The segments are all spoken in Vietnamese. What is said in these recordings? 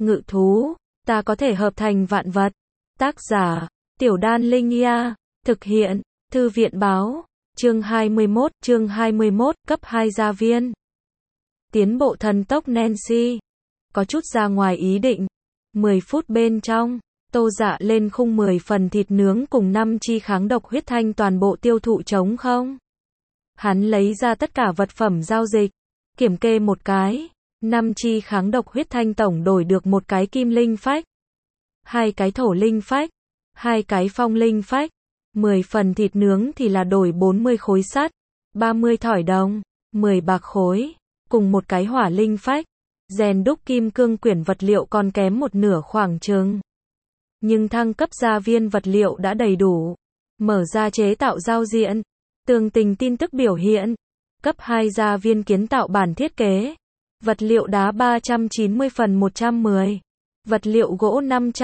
ngự thú, ta có thể hợp thành vạn vật. Tác giả, Tiểu Đan Linh Ia, thực hiện, Thư viện báo, chương 21, cấp 2 gia viên. Tiến bộ thần tốc Nancy, có chút ra ngoài ý định. 10 phút bên trong, Tô Dạ lên khung 10 phần thịt nướng cùng 5 chi kháng độc huyết thanh toàn bộ tiêu thụ trống không. Hắn lấy ra tất cả vật phẩm giao dịch, kiểm kê một cái, 5 chi kháng độc huyết thanh tổng đổi được một cái kim linh phách, 2 cái thổ linh phách, 2 cái phong linh phách, 10 phần thịt nướng thì là đổi 40 khối sắt, 30 thỏi đồng, 10 bạc khối, cùng một cái hỏa linh phách. Rèn đúc kim cương quyển vật liệu còn kém một nửa khoảng chừng. Nhưng thăng cấp gia viên vật liệu đã đầy đủ. Mở ra chế tạo giao diện. Tường tình tin tức biểu hiện. Cấp 2 gia viên kiến tạo bản thiết kế. Vật liệu đá 390 phần 110. Vật liệu gỗ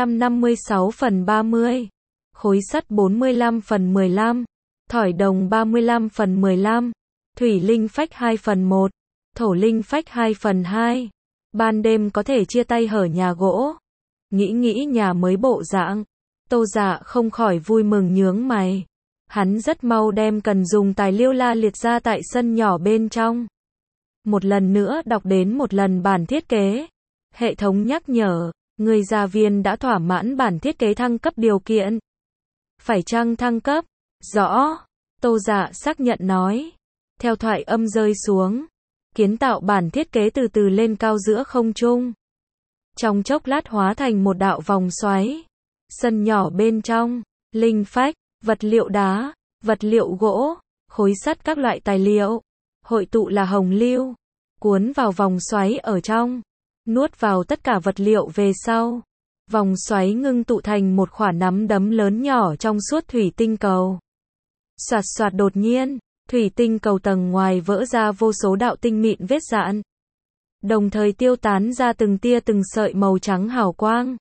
556 phần 30. Khối sắt 45 phần 15. Thỏi đồng 35 phần 15. Thủy linh phách 2 phần 1. Thổ linh phách 2 phần 2. Ban đêm có thể chia tay hở nhà gỗ. Nghĩ nhà mới bộ dạng. Tô Dạ không khỏi vui mừng nhướng mày. Hắn rất mau đem cần dùng tài liệu la liệt ra tại sân nhỏ bên trong. Một lần nữa đọc đến một lần bản thiết kế. Hệ thống nhắc nhở, người gia viên đã thỏa mãn bản thiết kế thăng cấp điều kiện. Phải chăng thăng cấp? Rõ. Tô Dạ xác nhận nói. Theo thoại âm rơi xuống. Kiến tạo bản thiết kế từ từ lên cao giữa không trung. Trong chốc lát hóa thành một đạo vòng xoáy. Sân nhỏ bên trong, linh phách, vật liệu đá, vật liệu gỗ, khối sắt các loại tài liệu. Hội tụ là hồng lưu. Cuốn vào vòng xoáy ở trong. Nuốt vào tất cả vật liệu về sau. Vòng xoáy ngưng tụ thành một quả nắm đấm lớn nhỏ trong suốt thủy tinh cầu. Xoạt xoạt đột nhiên. Thủy tinh cầu tầng ngoài vỡ ra vô số đạo tinh mịn vết rạn. Đồng thời tiêu tán ra từng tia từng sợi màu trắng hào quang.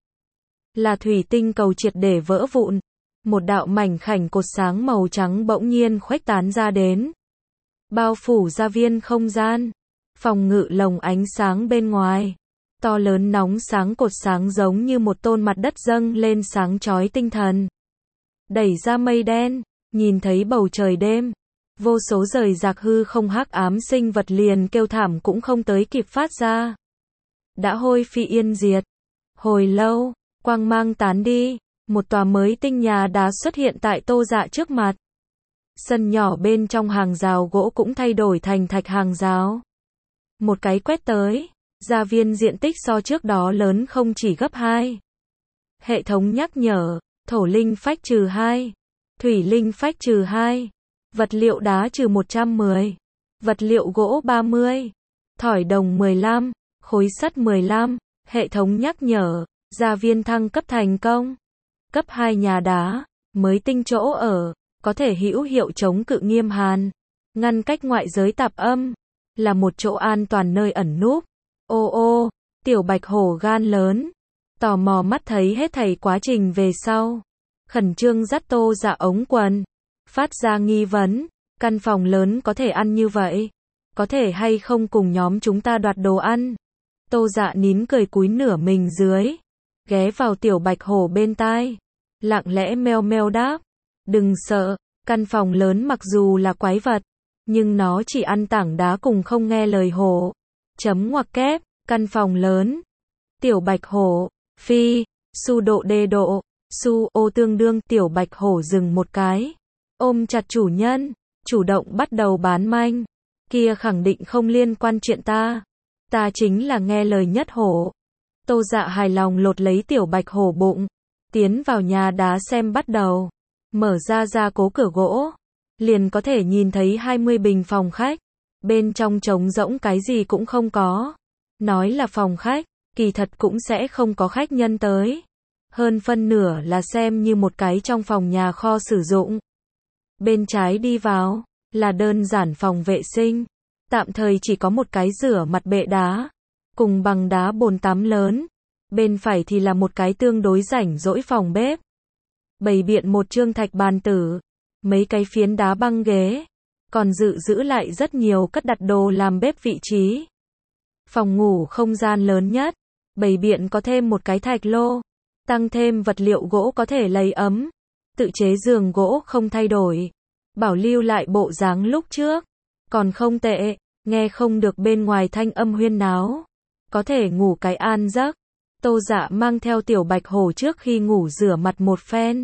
Là thủy tinh cầu triệt để vỡ vụn. Một đạo mảnh khảnh cột sáng màu trắng bỗng nhiên khuếch tán ra đến. Bao phủ gia viên không gian. Phòng ngự lồng ánh sáng bên ngoài. To lớn nóng sáng cột sáng giống như một tôn mặt đất dâng lên sáng chói tinh thần. Đẩy ra mây đen, nhìn thấy bầu trời đêm. Vô số rời rạc hư không hắc ám sinh vật liền kêu thảm cũng không tới kịp phát ra. Đã hôi phi yên diệt. Hồi lâu, quang mang tán đi, một tòa mới tinh nhà đá xuất hiện tại Tô Dạ trước mặt. Sân nhỏ bên trong hàng rào gỗ cũng thay đổi thành thạch hàng rào. Một cái quét tới, gia viên diện tích so trước đó lớn không chỉ gấp 2. Hệ thống nhắc nhở, thổ linh phách trừ 2, thủy linh phách trừ 2. Vật liệu đá trừ 110, vật liệu gỗ 30, thỏi đồng 15, khối sắt 15, hệ thống nhắc nhở, gia viên thăng cấp thành công. Cấp 2 nhà đá, mới tinh chỗ ở, có thể hữu hiệu chống cự nghiêm hàn, ngăn cách ngoại giới tạp âm, là một chỗ an toàn nơi ẩn núp. Ô, tiểu bạch hổ gan lớn, tò mò mắt thấy hết thảy quá trình về sau, khẩn trương dắt Tô Dạ ống quần. Phát ra nghi vấn, căn phòng lớn có thể ăn như vậy, có thể hay không cùng nhóm chúng ta đoạt đồ ăn. Tô Dạ nín cười cúi nửa mình dưới, ghé vào tiểu bạch hổ bên tai, lặng lẽ meo meo đáp, đừng sợ, căn phòng lớn mặc dù là quái vật, nhưng nó chỉ ăn tảng đá cùng không nghe lời hổ. Chấm ngoặc kép, căn phòng lớn. Tiểu bạch hổ, phi, su độ đê độ, su ô tương đương tiểu bạch hổ dừng một cái. Ôm chặt chủ nhân, chủ động bắt đầu bán manh. Kia khẳng định không liên quan chuyện ta. Ta chính là nghe lời nhất hổ. Tô Dạ hài lòng lột lấy tiểu bạch hổ bụng. Tiến vào nhà đá xem bắt đầu. Mở ra gia cố cửa gỗ. Liền có thể nhìn thấy 20 bình phòng khách. Bên trong trống rỗng cái gì cũng không có. Nói là phòng khách, kỳ thật cũng sẽ không có khách nhân tới. Hơn phân nửa là xem như một cái trong phòng nhà kho sử dụng. Bên trái đi vào, là đơn giản phòng vệ sinh. Tạm thời chỉ có một cái rửa mặt bệ đá, cùng bằng đá bồn tắm lớn. Bên phải thì là một cái tương đối rảnh rỗi phòng bếp. Bày biện một trương thạch bàn tử, mấy cái phiến đá băng ghế. Còn giữ lại rất nhiều cất đặt đồ làm bếp vị trí. Phòng ngủ không gian lớn nhất. bày biện có thêm một cái thạch lô, tăng thêm vật liệu gỗ có thể lấy ấm, tự chế giường gỗ không thay đổi, bảo lưu lại bộ dáng lúc trước, còn không tệ, nghe không được bên ngoài thanh âm huyên náo, có thể ngủ cái an giấc. Tô Dạ mang theo Tiểu Bạch Hổ trước khi ngủ rửa mặt một phen,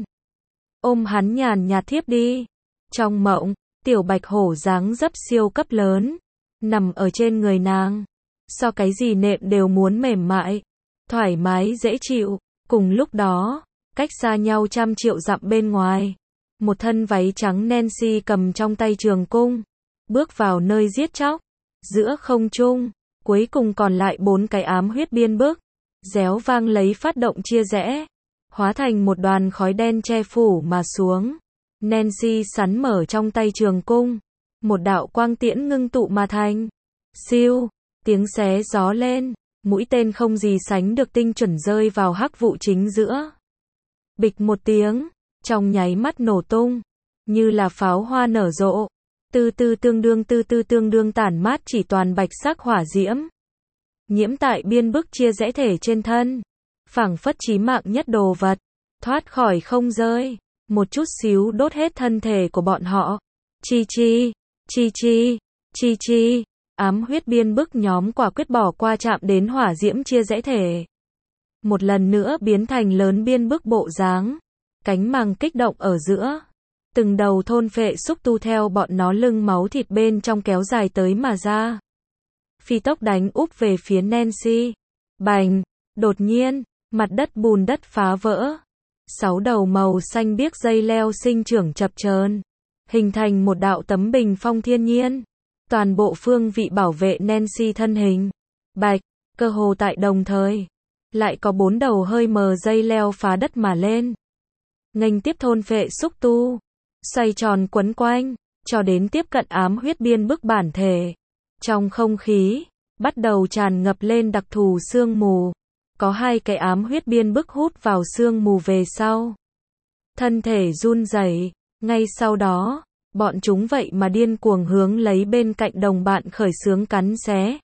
ôm hắn nhàn nhạt thiếp đi. Trong mộng, Tiểu Bạch Hổ dáng dấp siêu cấp lớn, nằm ở trên người nàng, so cái gì nệm đều muốn mềm mại, thoải mái dễ chịu. Cùng lúc đó, cách xa nhau trăm triệu dặm bên ngoài, một thân váy trắng Nancy cầm trong tay trường cung, bước vào nơi giết chóc. Giữa không trung, cuối cùng còn lại 4 cái ám huyết biên bức, réo vang lấy phát động chia rẽ, hóa thành một đoàn khói đen che phủ mà xuống. Nancy sắn mở trong tay trường cung, một đạo quang tiễn ngưng tụ mà thành. Siêu, tiếng xé gió lên, mũi tên không gì sánh được tinh chuẩn rơi vào hắc vụ chính giữa. Bịch một tiếng, trong nháy mắt nổ tung, như là pháo hoa nở rộ. Tư tư tương đương tản mát chỉ toàn bạch sắc hỏa diễm. Nhiễm tại biên bức chia rẽ thể trên thân, phảng phất chí mạng nhất đồ vật, thoát khỏi không rơi, một chút xíu đốt hết thân thể của bọn họ. Chi chi, chi chi, chi chi, ám huyết biên bức nhóm quả quyết bỏ qua chạm đến hỏa diễm chia rẽ thể. Một lần nữa biến thành lớn biên bức bộ dáng, cánh màng kích động ở giữa. Từng đầu thôn phệ xúc tu theo bọn nó lưng máu thịt bên trong kéo dài tới mà ra. Phi tốc đánh úp về phía Nancy. Bành, đột nhiên, mặt đất bùn đất phá vỡ. 6 đầu màu xanh biếc dây leo sinh trưởng chập chờn, hình thành một đạo tấm bình phong thiên nhiên. Toàn bộ phương vị bảo vệ Nancy thân hình. Bạch, cơ hồ tại đồng thời, lại có 4 đầu hơi mờ dây leo phá đất mà lên, nghênh tiếp thôn phệ xúc tu, xoay tròn quấn quanh, cho đến tiếp cận ám huyết biên bức bản thể. Trong không khí, bắt đầu tràn ngập lên đặc thù sương mù. Có 2 cái ám huyết biên bức hút vào sương mù về sau. Thân thể run rẩy, ngay sau đó, bọn chúng vậy mà điên cuồng hướng lấy bên cạnh đồng bạn khởi xướng cắn xé.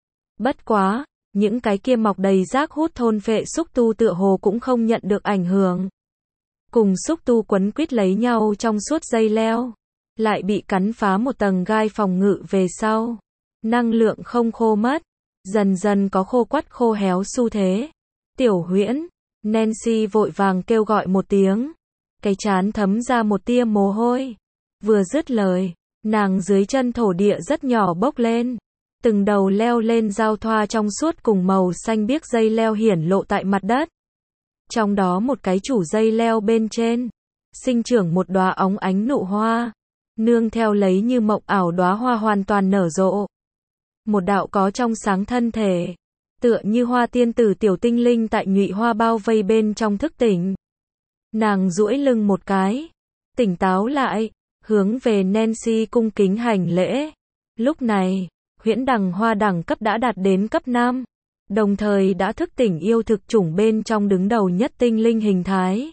Bất quá, những cái kia mọc đầy rác hút thôn phệ xúc tu tựa hồ cũng không nhận được ảnh hưởng. Cùng xúc tu quấn quýt lấy nhau trong suốt dây leo, lại bị cắn phá một tầng gai phòng ngự về sau. Năng lượng không khô mất, dần dần có khô quắt khô héo xu thế. Tiểu Huyễn, Nancy vội vàng kêu gọi một tiếng, cái trán thấm ra một tia mồ hôi. Vừa dứt lời, nàng dưới chân thổ địa rất nhỏ bốc lên, từng đầu leo lên giao thoa trong suốt cùng màu xanh biếc dây leo hiển lộ tại mặt đất. Trong đó một cái chủ dây leo bên trên, sinh trưởng một đóa óng ánh nụ hoa, nương theo lấy như mộng ảo đóa hoa hoàn toàn nở rộ. Một đạo có trong sáng thân thể, tựa như hoa tiên tử tiểu tinh linh tại nhụy hoa bao vây bên trong thức tỉnh. Nàng duỗi lưng một cái, tỉnh táo lại, hướng về Nancy cung kính hành lễ. Lúc này, huyễn đằng hoa đẳng cấp đã đạt đến cấp 5, đồng thời đã thức tỉnh yêu thực chủng bên trong đứng đầu nhất tinh linh hình thái.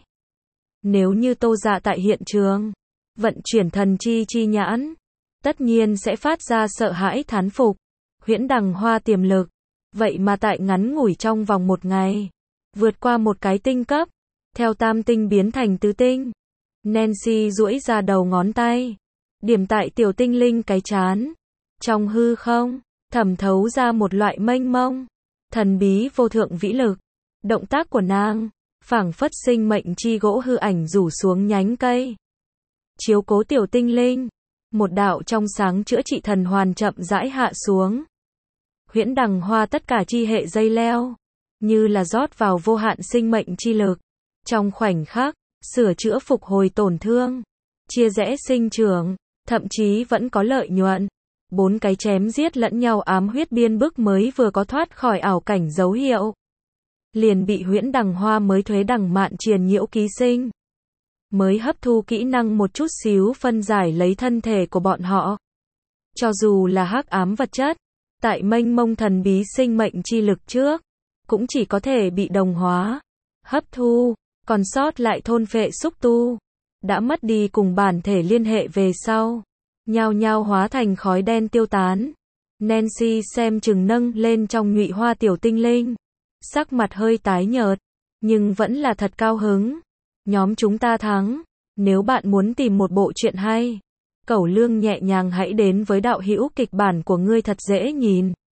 Nếu như Tô Dạ tại hiện trường, vận chuyển thần chi nhãn, tất nhiên sẽ phát ra sợ hãi thán phục. Huyễn đằng hoa tiềm lực, vậy mà tại ngắn ngủi trong vòng 1 ngày, vượt qua một cái tinh cấp, theo tam tinh biến thành tứ tinh. Nancy duỗi ra đầu ngón tay, điểm tại tiểu tinh linh cái trán. Trong hư không, thẩm thấu ra một loại mênh mông, thần bí vô thượng vĩ lực. Động tác của nàng, phảng phất sinh mệnh chi gỗ hư ảnh rủ xuống nhánh cây. Chiếu cố tiểu tinh linh, một đạo trong sáng chữa trị thần hoàn chậm rãi hạ xuống. Huyễn đằng hoa tất cả chi hệ dây leo, như là rót vào vô hạn sinh mệnh chi lực. Trong khoảnh khắc, sửa chữa phục hồi tổn thương, chia rẽ sinh trưởng, thậm chí vẫn có lợi nhuận. 4 cái chém giết lẫn nhau ám huyết biên bức mới vừa có thoát khỏi ảo cảnh dấu hiệu, liền bị huyễn đằng hoa mới thuế đằng mạn triền nhiễu ký sinh. Mới hấp thu kỹ năng một chút xíu phân giải lấy thân thể của bọn họ. Cho dù là hắc ám vật chất, tại mênh mông thần bí sinh mệnh chi lực trước, cũng chỉ có thể bị đồng hóa, hấp thu, còn sót lại thôn phệ xúc tu, đã mất đi cùng bản thể liên hệ về sau, nhao nhao hóa thành khói đen tiêu tán. Nancy xem chừng nâng lên trong nhụy hoa tiểu tinh linh, sắc mặt hơi tái nhợt, nhưng vẫn là thật cao hứng. Nhóm chúng ta thắng. Nếu bạn muốn tìm một bộ truyện hay, Cẩu Lương nhẹ nhàng hãy đến với đạo hữu kịch bản của ngươi thật dễ nhìn.